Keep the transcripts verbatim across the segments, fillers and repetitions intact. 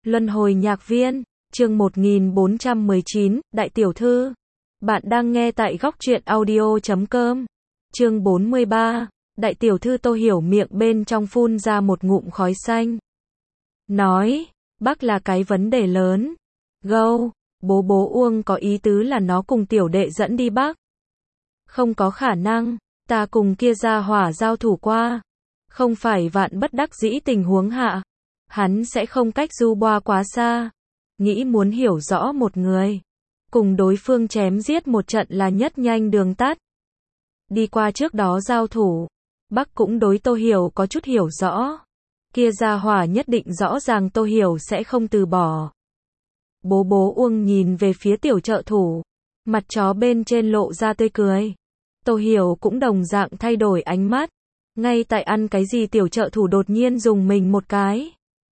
Luân hồi nhạc viên, chương một nghìn bốn trăm mười chín, Đại tiểu thư. Bạn đang nghe tại góc truyện audio chấm com. Chương bốn mươi ba, Đại tiểu thư. Tô Hiểu miệng bên trong phun ra một ngụm khói xanh. Nói, bác là cái vấn đề lớn. Gâu, bố bố Uông có ý tứ là nó cùng tiểu đệ dẫn đi bác. Không có khả năng, ta cùng kia ra hỏa giao thủ qua. Không phải vạn bất đắc dĩ tình huống hạ. Hắn sẽ không cách du boa quá xa. Nghĩ muốn hiểu rõ một người. Cùng đối phương chém giết một trận là nhất nhanh đường tắt. Đi qua trước đó giao thủ. Bác cũng đối Tô Hiểu có chút hiểu rõ. Kia ra hỏa nhất định rõ ràng Tô Hiểu sẽ không từ bỏ. Bố bố Uông nhìn về phía tiểu trợ thủ. Mặt chó bên trên lộ ra tươi cười. Tô Hiểu cũng đồng dạng thay đổi ánh mắt. Ngay tại ăn cái gì tiểu trợ thủ đột nhiên dùng mình một cái.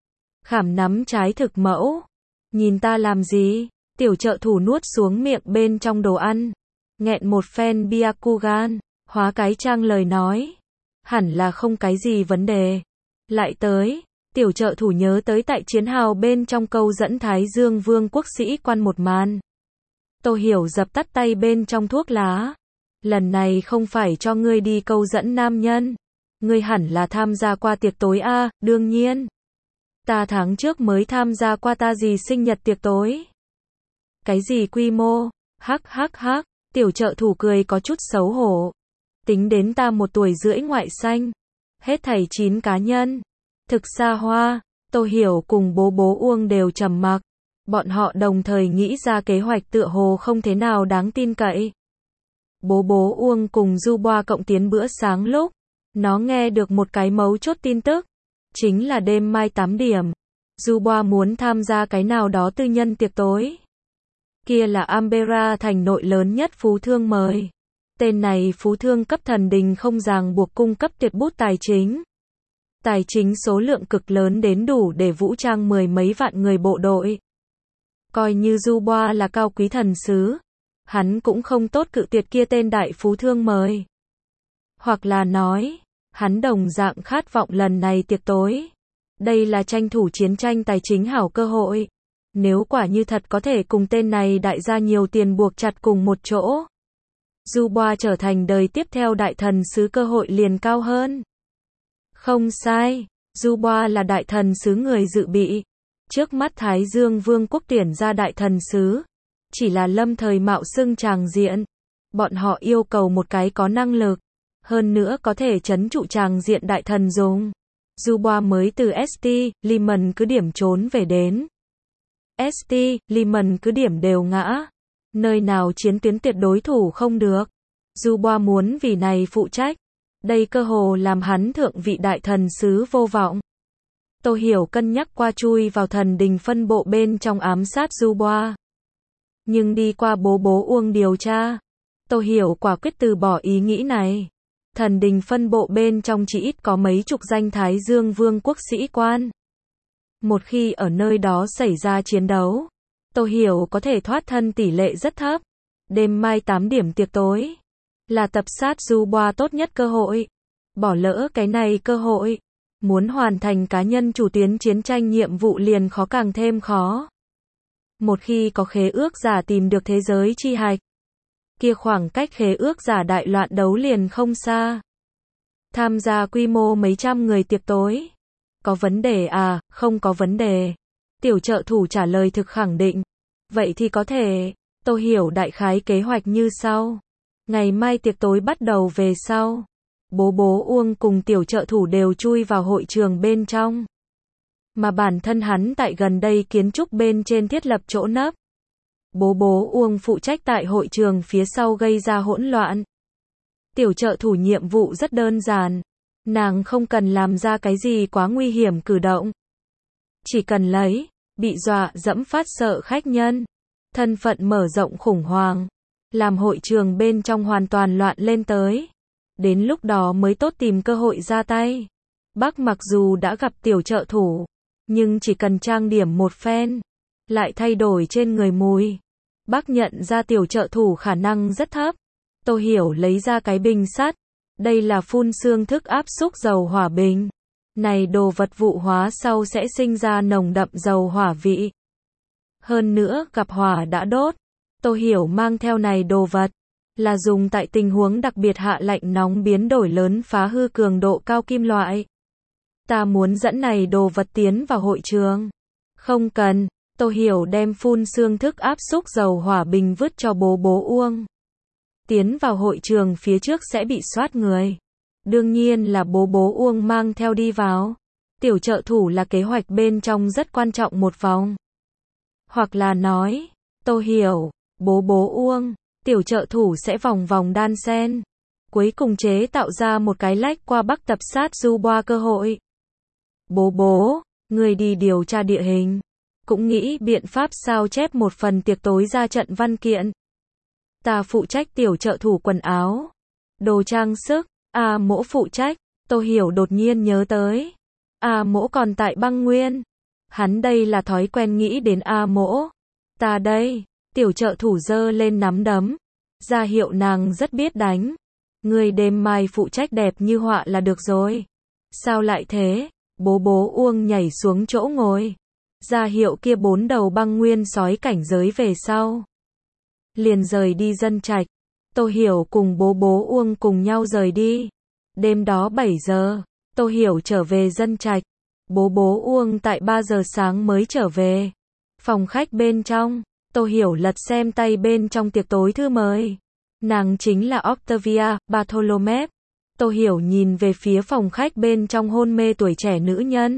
Khảm nắm trái thực mẫu. Nhìn ta làm gì? Tiểu trợ thủ nuốt xuống miệng bên trong đồ ăn. Nghẹn một phen Byakugan. Hóa cái trang lời nói. Hẳn là không cái gì vấn đề. Lại tới. Tiểu trợ thủ nhớ tới tại chiến hào bên trong câu dẫn Thái Dương Vương quốc sĩ quan một màn. Tô Hiểu dập tắt tay bên trong thuốc lá. Lần này không phải cho ngươi đi câu dẫn nam nhân. Ngươi hẳn là tham gia qua tiệc tối a, à, đương nhiên. Ta tháng trước mới tham gia qua ta gì sinh nhật tiệc tối. Cái gì quy mô? Hắc hắc hắc, tiểu trợ thủ cười có chút xấu hổ. Tính đến ta một tuổi rưỡi ngoại xanh. Hết thảy chín cá nhân. Thực xa hoa, Tô Hiểu cùng bố bố Uông đều trầm mặc. Bọn họ đồng thời nghĩ ra kế hoạch tựa hồ không thế nào đáng tin cậy. Bố bố Uông cùng Du Boa cộng tiến bữa sáng lúc. Nó nghe được một cái mấu chốt tin tức. Chính là đêm mai tám điểm. Du Boa muốn tham gia cái nào đó tư nhân tiệc tối. Kia là Ambera thành nội lớn nhất phú thương mời. Tên này phú thương cấp thần đình không ràng buộc cung cấp tuyệt bút tài chính. Tài chính số lượng cực lớn đến đủ để vũ trang mười mấy vạn người bộ đội. Coi như Du Boa là cao quý thần sứ. Hắn cũng không tốt cự tuyệt kia tên đại phú thương mời. Hoặc là nói, hắn đồng dạng khát vọng lần này tiệc tối. Đây là tranh thủ chiến tranh tài chính hảo cơ hội. Nếu quả như thật có thể cùng tên này đại gia nhiều tiền buộc chặt cùng một chỗ. Du Boa trở thành đời tiếp theo đại thần sứ cơ hội liền cao hơn. Không sai, Du Boa là đại thần sứ người dự bị. Trước mắt Thái Dương Vương quốc tuyển ra đại thần sứ. Chỉ là lâm thời mạo xưng tràng diện. Bọn họ yêu cầu một cái có năng lực. Hơn nữa có thể trấn trụ tràng diện đại thần dùng. Du Boa mới từ ét tê, Liman cứ điểm trốn về đến. ét tê, Liman cứ điểm đều ngã. Nơi nào chiến tuyến tuyệt đối thủ không được. Du Boa muốn vì này phụ trách. Đây cơ hồ làm hắn thượng vị đại thần sứ vô vọng. Tô Hiểu cân nhắc qua chui vào thần đình phân bộ bên trong ám sát Du Boa. Nhưng đi qua bố bố Uông điều tra. Tô Hiểu quả quyết từ bỏ ý nghĩ này. Thần đình phân bộ bên trong chỉ ít có mấy chục danh Thái Dương Vương quốc sĩ quan. Một khi ở nơi đó xảy ra chiến đấu, Tô Hiểu có thể thoát thân tỷ lệ rất thấp. Đêm mai tám điểm tiệc tối. Là tập sát Du Boa tốt nhất cơ hội. Bỏ lỡ cái này cơ hội. Muốn hoàn thành cá nhân chủ tuyến chiến tranh nhiệm vụ liền khó càng thêm khó. Một khi có khế ước giả tìm được thế giới chi hạch. Kia khoảng cách khế ước giả đại loạn đấu liền không xa. Tham gia quy mô mấy trăm người tiệc tối. Có vấn đề à, không có vấn đề. Tiểu trợ thủ trả lời thực khẳng định. Vậy thì có thể, Tô Hiểu đại khái kế hoạch như sau. Ngày mai tiệc tối bắt đầu về sau. Bố bố Uông cùng tiểu trợ thủ đều chui vào hội trường bên trong. Mà bản thân hắn tại gần đây kiến trúc bên trên thiết lập chỗ nấp. Bố bố Uông phụ trách tại hội trường phía sau gây ra hỗn loạn. Tiểu trợ thủ nhiệm vụ rất đơn giản. Nàng không cần làm ra cái gì quá nguy hiểm cử động. Chỉ cần lấy, bị dọa dẫm phát sợ khách nhân. Thân phận mở rộng khủng hoảng. Làm hội trường bên trong hoàn toàn loạn lên tới. Đến lúc đó mới tốt tìm cơ hội ra tay. Bác mặc dù đã gặp tiểu trợ thủ. Nhưng chỉ cần trang điểm một phen. Lại thay đổi trên người mùi. Bác nhận ra tiểu trợ thủ khả năng rất thấp. Tô Hiểu lấy ra cái bình sắt. Đây là phun xương thức áp xúc dầu hỏa bình. Này đồ vật vụ hóa sau sẽ sinh ra nồng đậm dầu hỏa vị. Hơn nữa, gặp hỏa đã đốt. Tô Hiểu mang theo này đồ vật, là dùng tại tình huống đặc biệt hạ lạnh nóng biến đổi lớn phá hư cường độ cao kim loại. Ta muốn dẫn này đồ vật tiến vào hội trường. Không cần, Tô Hiểu đem phun xương thức áp xúc dầu hỏa bình vứt cho bố bố Uông. Tiến vào hội trường phía trước sẽ bị soát người. Đương nhiên là bố bố Uông mang theo đi vào. Tiểu trợ thủ là kế hoạch bên trong rất quan trọng một vòng. Hoặc là nói, Tô Hiểu, bố bố Uông, tiểu trợ thủ sẽ vòng vòng đan sen. Cuối cùng chế tạo ra một cái lách qua Bắc tập sát du boa cơ hội. Bố bố, người đi điều tra địa hình. Cũng nghĩ biện pháp sao chép một phần tiệc tối ra trận văn kiện. Ta phụ trách tiểu trợ thủ quần áo. Đồ trang sức, A Mỗ phụ trách. Tô Hiểu đột nhiên nhớ tới. A Mỗ còn tại băng nguyên. Hắn đây là thói quen nghĩ đến A Mỗ. Ta đây, tiểu trợ thủ giơ lên nắm đấm. Ra hiệu nàng rất biết đánh. Người đêm mai phụ trách đẹp như họa là được rồi. Sao lại thế? Bố bố Uông nhảy xuống chỗ ngồi. Ra hiệu kia bốn đầu băng nguyên sói cảnh giới về sau. Liền rời đi dân trạch. Tô Hiểu cùng bố bố Uông cùng nhau rời đi. Đêm đó bảy giờ, Tô Hiểu trở về dân trạch. Bố bố Uông tại ba giờ sáng mới trở về. Phòng khách bên trong, Tô Hiểu lật xem tay bên trong tiệc tối thư mời. Nàng chính là Octavia Bartholomew. Tô Hiểu nhìn về phía phòng khách bên trong hôn mê tuổi trẻ nữ nhân.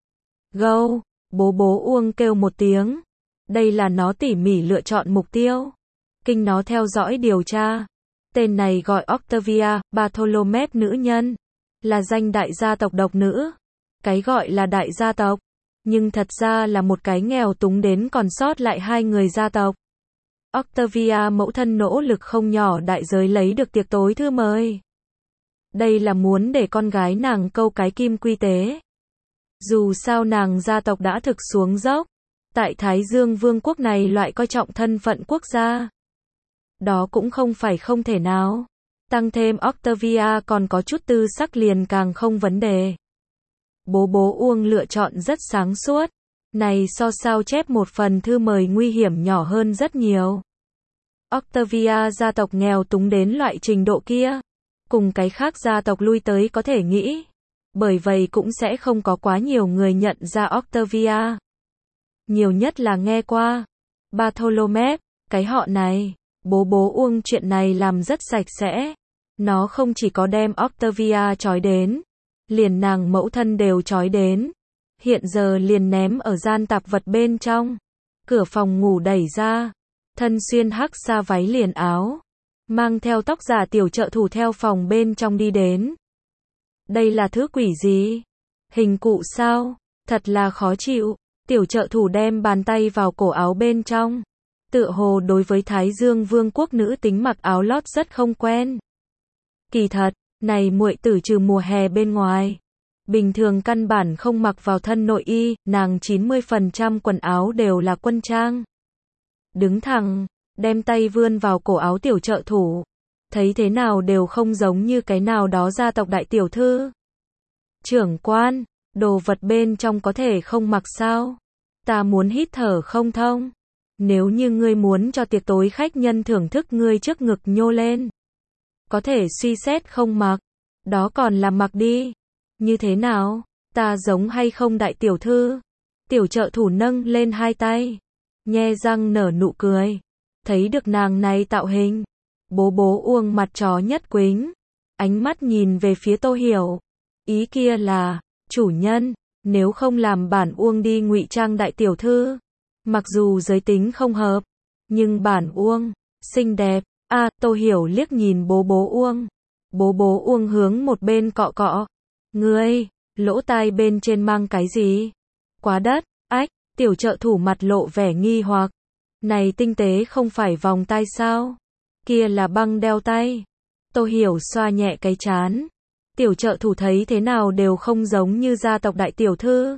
Go, bố bố Uông kêu một tiếng. Đây là nó tỉ mỉ lựa chọn mục tiêu. Kinh nó theo dõi điều tra. Tên này gọi Octavia Bartholomew nữ nhân. Là danh đại gia tộc độc nữ. Cái gọi là đại gia tộc. Nhưng thật ra là một cái nghèo túng đến còn sót lại hai người gia tộc. Octavia mẫu thân nỗ lực không nhỏ đại giới lấy được tiệc tối thư mời. Đây là muốn để con gái nàng câu cái kim quy tế. Dù sao nàng gia tộc đã thực xuống dốc. Tại Thái Dương Vương quốc này loại coi trọng thân phận quốc gia. Đó cũng không phải không thể nào. Tăng thêm Octavia còn có chút tư sắc liền càng không vấn đề. Bố bố Uông lựa chọn rất sáng suốt. Này so sao chép một phần thư mời nguy hiểm nhỏ hơn rất nhiều. Octavia gia tộc nghèo túng đến loại trình độ kia. Cùng cái khác gia tộc lui tới có thể nghĩ. Bởi vậy cũng sẽ không có quá nhiều người nhận ra Octavia. Nhiều nhất là nghe qua. Bartholomew, cái họ này. Bố bố Uông chuyện này làm rất sạch sẽ. Nó không chỉ có đem Octavia trói đến. Liền nàng mẫu thân đều trói đến. Hiện giờ liền ném ở gian tạp vật bên trong. Cửa phòng ngủ đẩy ra. Thân xuyên hắc sa váy liền áo. Mang theo tóc giả tiểu trợ thủ theo phòng bên trong đi đến. Đây là thứ quỷ gì? Hình cụ sao? Thật là khó chịu. Tiểu trợ thủ đem bàn tay vào cổ áo bên trong. Tựa hồ đối với Thái Dương Vương quốc nữ tính mặc áo lót rất không quen. Kỳ thật, này muội tử trừ mùa hè bên ngoài. Bình thường căn bản không mặc vào thân nội y, nàng chín mươi phần trăm quần áo đều là quân trang. Đứng thẳng, đem tay vươn vào cổ áo tiểu trợ thủ. Thấy thế nào đều không giống như cái nào đó gia tộc đại tiểu thư. Trưởng quan, đồ vật bên trong có thể không mặc sao? Ta muốn hít thở không thông. Nếu như ngươi muốn cho tiệc tối khách nhân thưởng thức ngươi trước ngực nhô lên. Có thể suy xét không mặc. Đó còn là mặc đi. Như thế nào? Ta giống hay không đại tiểu thư? Tiểu trợ thủ nâng lên hai tay. Nhe răng nở nụ cười. Thấy được nàng này tạo hình. Bố bố Uông mặt chó nhất quính. Ánh mắt nhìn về phía Tô Hiểu. Ý kia là, chủ nhân, nếu không làm bản Uông đi ngụy trang đại tiểu thư. Mặc dù giới tính không hợp. Nhưng bản Uông, xinh đẹp. A, à, Tô Hiểu liếc nhìn bố bố Uông. Bố bố Uông hướng một bên cọ cọ. Ngươi, lỗ tai bên trên mang cái gì? Quá đất, ách, tiểu trợ thủ mặt lộ vẻ nghi hoặc. Này tinh tế không phải vòng tai sao? Kia là băng đeo tay. Tô Hiểu xoa nhẹ cái trán. Tiểu trợ thủ thấy thế nào đều không giống như gia tộc đại tiểu thư.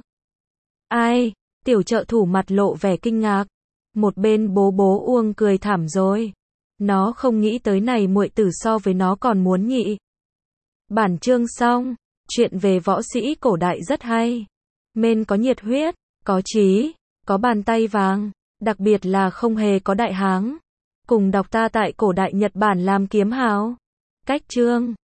Ai? Tiểu trợ thủ mặt lộ vẻ kinh ngạc. Một bên bố bố Uông cười thảm rồi. Nó không nghĩ tới này muội tử so với nó còn muốn nhị. Bản chương xong. Chuyện về võ sĩ cổ đại rất hay. Men có nhiệt huyết, có trí, có bàn tay vàng, đặc biệt là không hề có đại háng. Cùng đọc ta tại cổ đại Nhật Bản làm kiếm hào. Cách chương